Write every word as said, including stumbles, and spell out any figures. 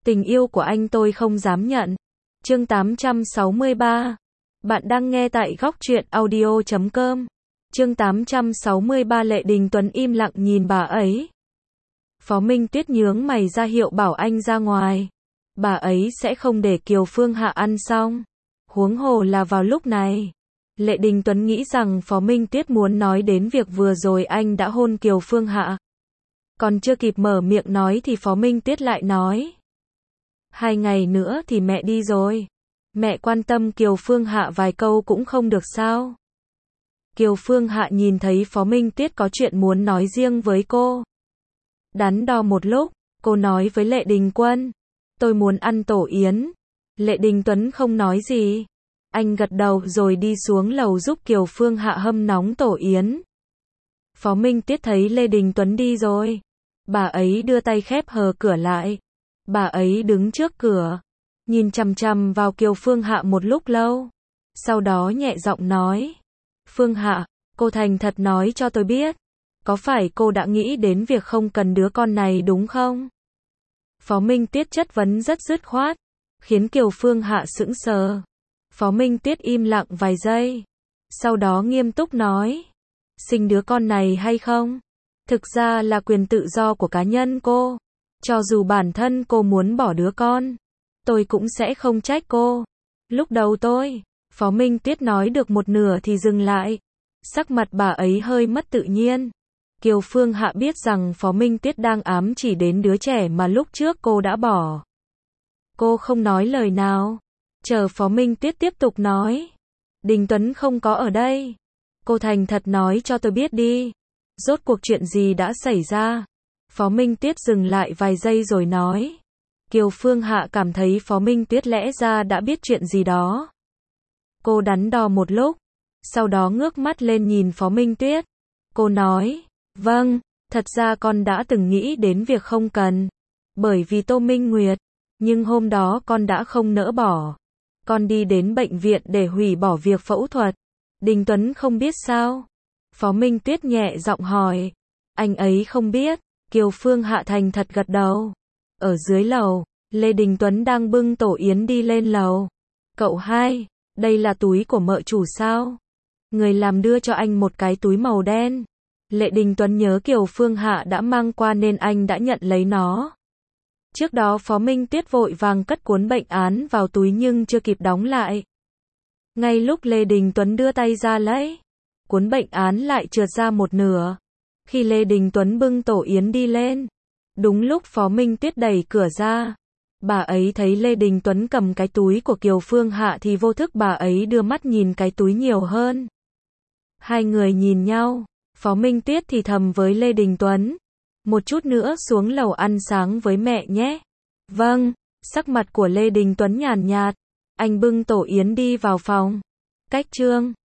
Tình yêu của anh tôi không dám nhận. Chương tám trăm sáu mươi ba. Bạn đang nghe tại góc truyện audio chấm com. Chương tám trăm sáu mươi ba. Lệ Đình Tuấn im lặng nhìn bà ấy. Phó Minh Tuyết nhướng mày ra hiệu bảo anh ra ngoài. Bà ấy sẽ không để Kiều Phương Hạ ăn xong. Huống hồ là vào lúc này. Lệ Đình Tuấn nghĩ rằng Phó Minh Tuyết muốn nói đến việc vừa rồi anh đã hôn Kiều Phương Hạ. Còn chưa kịp mở miệng nói thì Phó Minh Tuyết lại nói. Hai ngày nữa thì mẹ đi rồi. Mẹ quan tâm Kiều Phương Hạ vài câu cũng không được sao? Kiều Phương Hạ nhìn thấy Phó Minh Tuyết có chuyện muốn nói riêng với cô. Đắn đo một lúc, cô nói với Lệ Đình Quân. Tôi muốn ăn tổ yến. Lệ Đình Tuấn không nói gì. Anh gật đầu rồi đi xuống lầu giúp Kiều Phương Hạ hâm nóng tổ yến. Phó Minh Tuyết thấy Lê Đình Tuấn đi rồi. Bà ấy đưa tay khép hờ cửa lại. Bà ấy đứng trước cửa, nhìn chằm chằm vào Kiều Phương Hạ một lúc lâu. Sau đó nhẹ giọng nói. Phương Hạ, cô thành thật nói cho tôi biết. Có phải cô đã nghĩ đến việc không cần đứa con này đúng không? Phó Minh Tuyết chất vấn rất dứt khoát, khiến Kiều Phương Hạ sững sờ. Phó Minh Tuyết im lặng vài giây. Sau đó nghiêm túc nói. Sinh đứa con này hay không? Thực ra là quyền tự do của cá nhân cô. Cho dù bản thân cô muốn bỏ đứa con, tôi cũng sẽ không trách cô. Lúc đầu tôi, Phó Minh Tuyết nói được một nửa thì dừng lại. Sắc mặt bà ấy hơi mất tự nhiên. Kiều Phương Hạ biết rằng Phó Minh Tuyết đang ám chỉ đến đứa trẻ mà lúc trước cô đã bỏ. Cô không nói lời nào. Chờ Phó Minh Tuyết tiếp tục nói. Đình Tuấn không có ở đây. Cô thành thật nói cho tôi biết đi. Rốt cuộc chuyện gì đã xảy ra? Phó Minh Tuyết dừng lại vài giây rồi nói. Kiều Phương Hạ cảm thấy Phó Minh Tuyết lẽ ra đã biết chuyện gì đó. Cô đắn đo một lúc. Sau đó ngước mắt lên nhìn Phó Minh Tuyết. Cô nói. Vâng, thật ra con đã từng nghĩ đến việc không cần. Bởi vì Tô Minh Nguyệt. Nhưng hôm đó con đã không nỡ bỏ. Con đi đến bệnh viện để hủy bỏ việc phẫu thuật. Đình Tuấn không biết sao? Phó Minh Tuyết nhẹ giọng hỏi. Anh ấy không biết. Kiều Phương Hạ thành thật gật đầu. Ở dưới lầu, Lê Đình Tuấn đang bưng tổ yến đi lên lầu. Cậu hai, đây là túi của mợ chủ sao? Người làm đưa cho anh một cái túi màu đen. Lệ Đình Tuấn nhớ Kiều Phương Hạ đã mang qua nên anh đã nhận lấy nó. Trước đó Phó Minh Tuyết vội vàng cất cuốn bệnh án vào túi nhưng chưa kịp đóng lại. Ngay lúc Lê Đình Tuấn đưa tay ra lấy, cuốn bệnh án lại trượt ra một nửa. Khi Lê Đình Tuấn bưng tổ yến đi lên, đúng lúc Phó Minh Tuyết đẩy cửa ra, bà ấy thấy Lê Đình Tuấn cầm cái túi của Kiều Phương Hạ thì vô thức bà ấy đưa mắt nhìn cái túi nhiều hơn. Hai người nhìn nhau, Phó Minh Tuyết thì thầm với Lê Đình Tuấn. Một chút nữa xuống lầu ăn sáng với mẹ nhé. Vâng, sắc mặt của Lê Đình Tuấn nhàn nhạt. Anh bưng tổ yến đi vào phòng. Cách chương